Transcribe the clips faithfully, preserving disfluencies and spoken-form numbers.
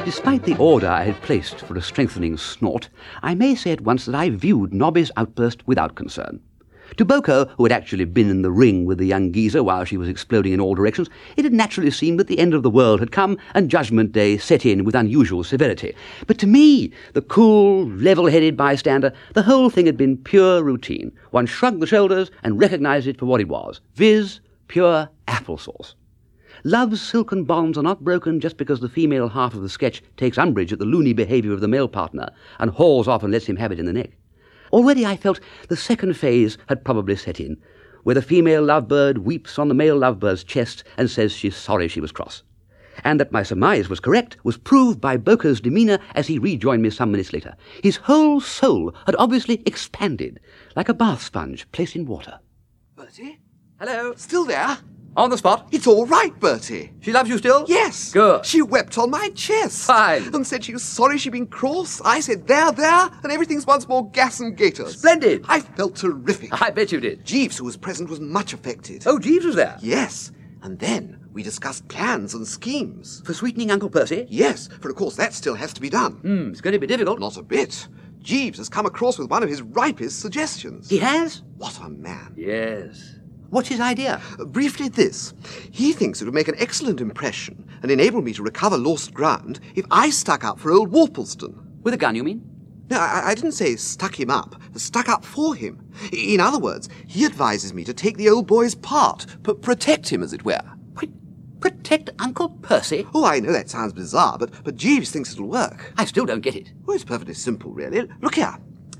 Despite the order I had placed for a strengthening snort, I may say at once that I viewed Nobby's outburst without concern. To Boko, who had actually been in the ring with the young geezer while she was exploding in all directions, it had naturally seemed that the end of the world had come and Judgment Day set in with unusual severity. But to me, the cool, level-headed bystander, the whole thing had been pure routine. One shrugged the shoulders and recognised it for what it was, viz., pure applesauce. Love's silken bonds are not broken just because the female half of the sketch takes umbrage at the loony behaviour of the male partner and hauls off and lets him have it in the neck. Already I felt the second phase had probably set in, where the female lovebird weeps on the male lovebird's chest and says she's sorry she was cross. And that my surmise was correct was proved by Boko's demeanour as he rejoined me some minutes later. His whole soul had obviously expanded, like a bath sponge placed in water. Bertie? Hello? Still there? On the spot? It's all right, Bertie. She loves you still? Yes. Good. She wept on my chest. Fine. And said she was sorry she'd been cross. I said, there, there, and everything's once more gas and gators. Splendid. I felt terrific. I bet you did. Jeeves, who was present, was much affected. Oh, Jeeves was there? Yes. And then we discussed plans and schemes. For sweetening Uncle Percy? Yes, for of course that still has to be done. Hmm, it's going to be difficult. Not a bit. Jeeves has come across with one of his ripest suggestions. He has? What a man. Yes. What's his idea? Uh, briefly this. He thinks it would make an excellent impression and enable me to recover lost ground if I stuck up for old Worplesdon. With a gun, you mean? No, I, I didn't say stuck him up. Stuck up for him. In other words, he advises me to take the old boy's part, but protect him, as it were. Wait, protect Uncle Percy? Oh, I know that sounds bizarre, but, but Jeeves thinks it'll work. I still don't get it. Well, it's perfectly simple, really. Look here.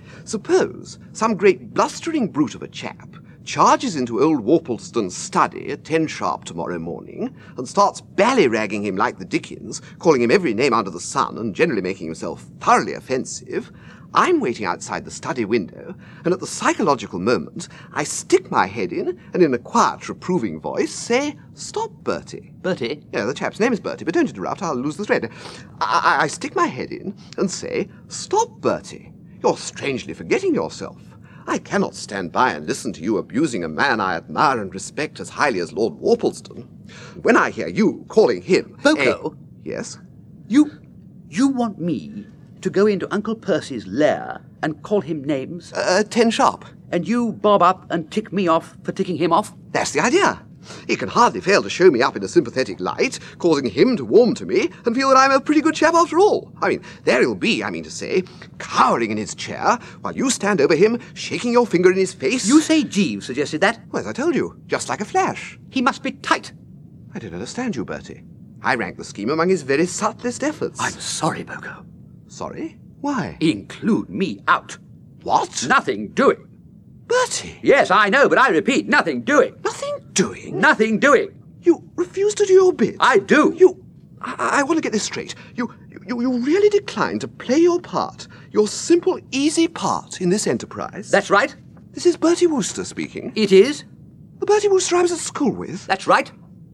Suppose some great blustering brute of a chap charges into old Worplesdon's study at ten sharp tomorrow morning and starts ballyragging him like the Dickens, calling him every name under the sun and generally making himself thoroughly offensive. I'm waiting outside the study window, and at the psychological moment, I stick my head in and in a quiet, reproving voice say, "Stop, Bertie." Bertie? Yeah, the chap's name is Bertie, but don't interrupt, I'll lose the thread. I, I, I stick my head in and say, "Stop, Bertie. You're strangely forgetting yourself. I cannot stand by and listen to you abusing a man I admire and respect as highly as Lord Worplesdon. When I hear you calling him... Boko? A... Yes? You... you want me to go into Uncle Percy's lair and call him names? Uh, ten sharp. And you bob up and tick me off for ticking him off? That's the idea. He can hardly fail to show me up in a sympathetic light, causing him to warm to me and feel that I'm a pretty good chap after all. I mean, there he'll be, I mean to say, cowering in his chair, while you stand over him, shaking your finger in his face. You say Jeeves suggested that? Well, as I told you, just like a flash. He must be tight. I don't understand you, Bertie. I rank the scheme among his very subtlest efforts. I'm sorry, Boko. Sorry? Why? Include me out. What? Nothing doing. Bertie! Yes, I know, but I repeat, nothing doing. Nothing doing? Nothing doing. You refuse to do your bit? I do. You... I, I want to get this straight. You, you, you really decline to play your part, your simple, easy part in this enterprise? That's right. This is Bertie Wooster speaking. It is. The Bertie Wooster I was at school with? That's right.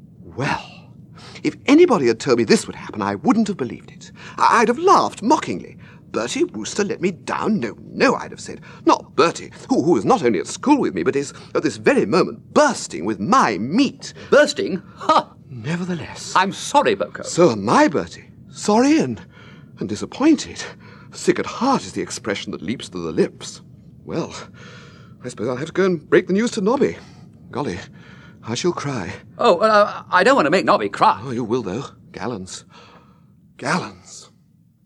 Well, if anybody had told me this would happen, I wouldn't have believed it. I- I'd have laughed mockingly. Bertie Wooster let me down? No, no, I'd have said. Not Bertie, who, who is not only at school with me, but is, at this very moment, bursting with my meat. Bursting? Ha! Nevertheless. I'm sorry, Boko. So am I, Bertie. Sorry and, and disappointed. Sick at heart is the expression that leaps to the lips. Well, I suppose I'll have to go and break the news to Nobby. Golly, I shall cry. Oh, uh, I don't want to make Nobby cry. Oh, you will, though. Gallons. Gallons.